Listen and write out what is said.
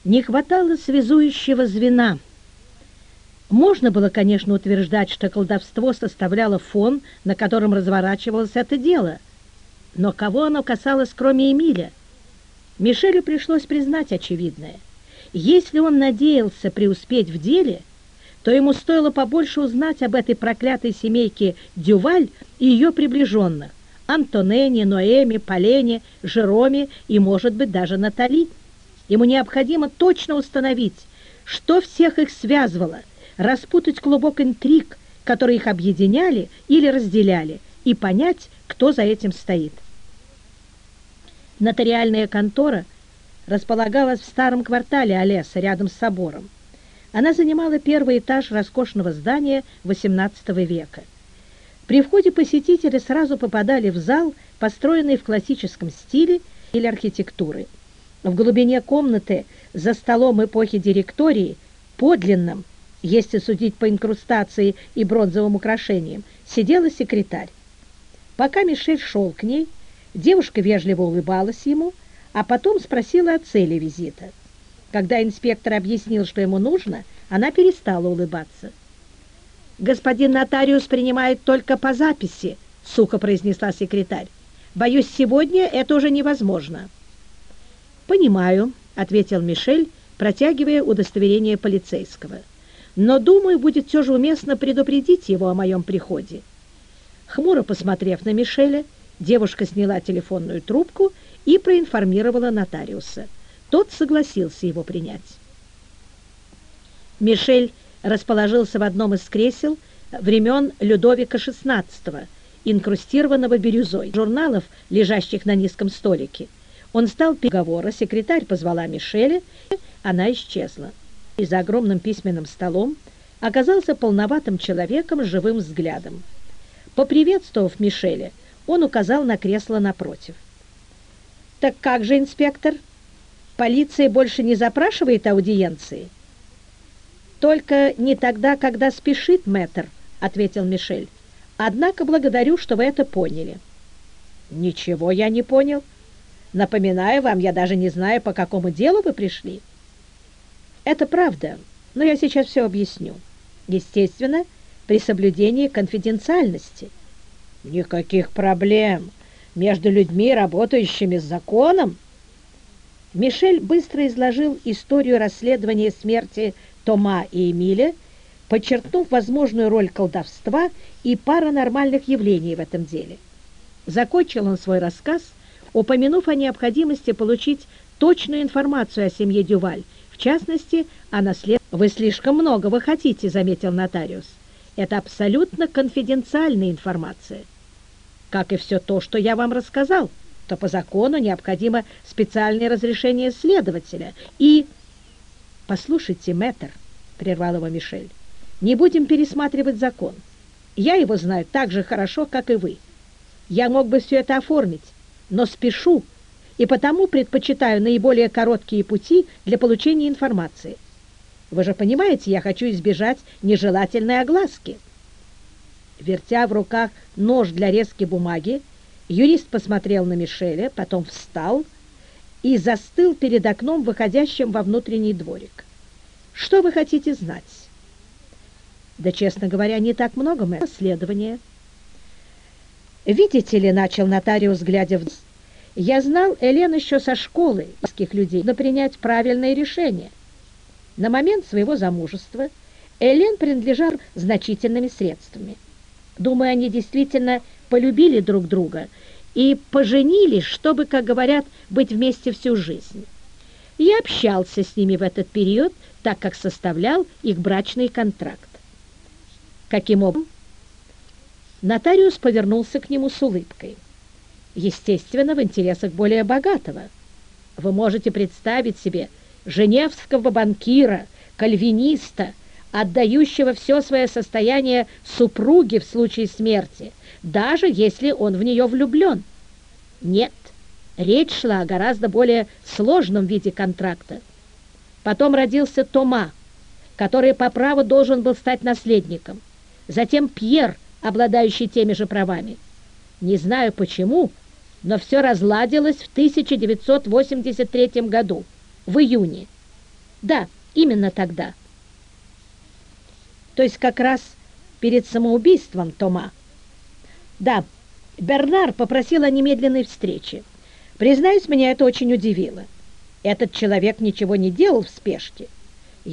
Не хватало связующего звена. Можно было, конечно, утверждать, что колдовство составляло фон, на котором разворачивалось это дело. Но кого оно касалось, кроме Эмиля? Мишелю пришлось признать очевидное. Если он надеялся преуспеть в деле, то ему стоило побольше узнать об этой проклятой семейке Дюваль и ее приближенных – Антонене, Ноэме, Полене, Жероме и, может быть, даже Натали. Ему необходимо точно установить, что всех их связывало, распутать клубок интриг, которые их объединяли или разделяли, и понять, кто за этим стоит. Нотариальная контора располагалась в старом квартале Алеса, рядом с собором. Она занимала первый этаж роскошного здания XVIII века. При входе посетители сразу попадали в зал, построенный в классическом стиле или архитектуры. В глубине комнаты, за столом эпохи директории, подлинным, если судить по инкрустации и бронзовым украшениям, сидела секретарь. Пока Мишель шел к ней, девушка вежливо улыбалась ему, а потом спросила о цели визита. Когда инспектор объяснил, что ему нужно, она перестала улыбаться. «Господин нотариус принимает только по записи», — сухо произнесла секретарь. «Боюсь, сегодня это уже невозможно». «Понимаю», — ответил Мишель, протягивая удостоверение полицейского. «Но, думаю, будет все же уместно предупредить его о моем приходе». Хмуро посмотрев на Мишеля, девушка сняла телефонную трубку и проинформировала нотариуса. Тот согласился его принять. Мишель расположился в одном из кресел времен Людовика XVI, инкрустированного бирюзой, журналов, лежащих на низком столике. Он стал переговора, секретарь позвала Мишеля, она исчезла. И за огромным письменным столом оказался полноватым человеком с живым взглядом. Поприветствовав Мишеля, он указал на кресло напротив. «Так как же, инспектор? Полиция больше не запрашивает аудиенции?» «Только не тогда, когда спешит, мэтр», — ответил Мишель. «Однако благодарю, что вы это поняли». «Ничего я не понял. Напоминаю вам, я даже не знаю, по какому делу вы пришли». «Это правда, но я сейчас все объясню. Естественно, при соблюдении конфиденциальности». «Никаких проблем. Между людьми, работающими с законом». Мишель быстро изложил историю расследования смерти Тома и Эмиля, подчеркнув возможную роль колдовства и паранормальных явлений в этом деле. Закончил он свой рассказ, упомянув о необходимости получить точную информацию о семье Дюваль, в частности, о наследстве. «Вы слишком многого хотите», — заметил нотариус. «Это абсолютно конфиденциальная информация. Как и все то, что я вам рассказал, то по закону необходимо специальное разрешение следователя и...» «Послушайте, мэтр», — прервал его Мишель, — «не будем пересматривать закон. Я его знаю так же хорошо, как и вы. Я мог бы все это оформить, но спешу, и потому предпочитаю наиболее короткие пути для получения информации. Вы же понимаете, я хочу избежать нежелательной огласки». Вертя в руках нож для резки бумаги, юрист посмотрел на Мишеля, потом встал и застыл перед окном, выходящим во внутренний дворик. «Что вы хотите знать?» «Да, честно говоря, не так много, мэр. Расследование». «Видите ли, — начал нотариус, глядя вниз, — я знал Элен еще со школы людей, но принять правильное решение. На момент своего замужества Элен принадлежал значительными средствами. Думаю, они действительно полюбили друг друга и поженились, чтобы, как говорят, быть вместе всю жизнь. Я общался с ними в этот период, так как составлял их брачный контракт. Каким образом?» Нотариус повернулся к нему с улыбкой. «Естественно, в интересах более богатого. Вы можете представить себе женевского банкира, кальвиниста, отдающего все свое состояние супруге в случае смерти, даже если он в нее влюблен. Нет, речь шла о гораздо более сложном виде контракта. Потом родился Тома, который по праву должен был стать наследником. Затем Пьер, обладающий теми же правами. Не знаю почему, но все разладилось в 1983 году, в июне. Да, именно тогда. То есть как раз перед самоубийством Тома. Да, Бернар попросил о немедленной встрече. Признаюсь, меня это очень удивило. Этот человек ничего не делал в спешке.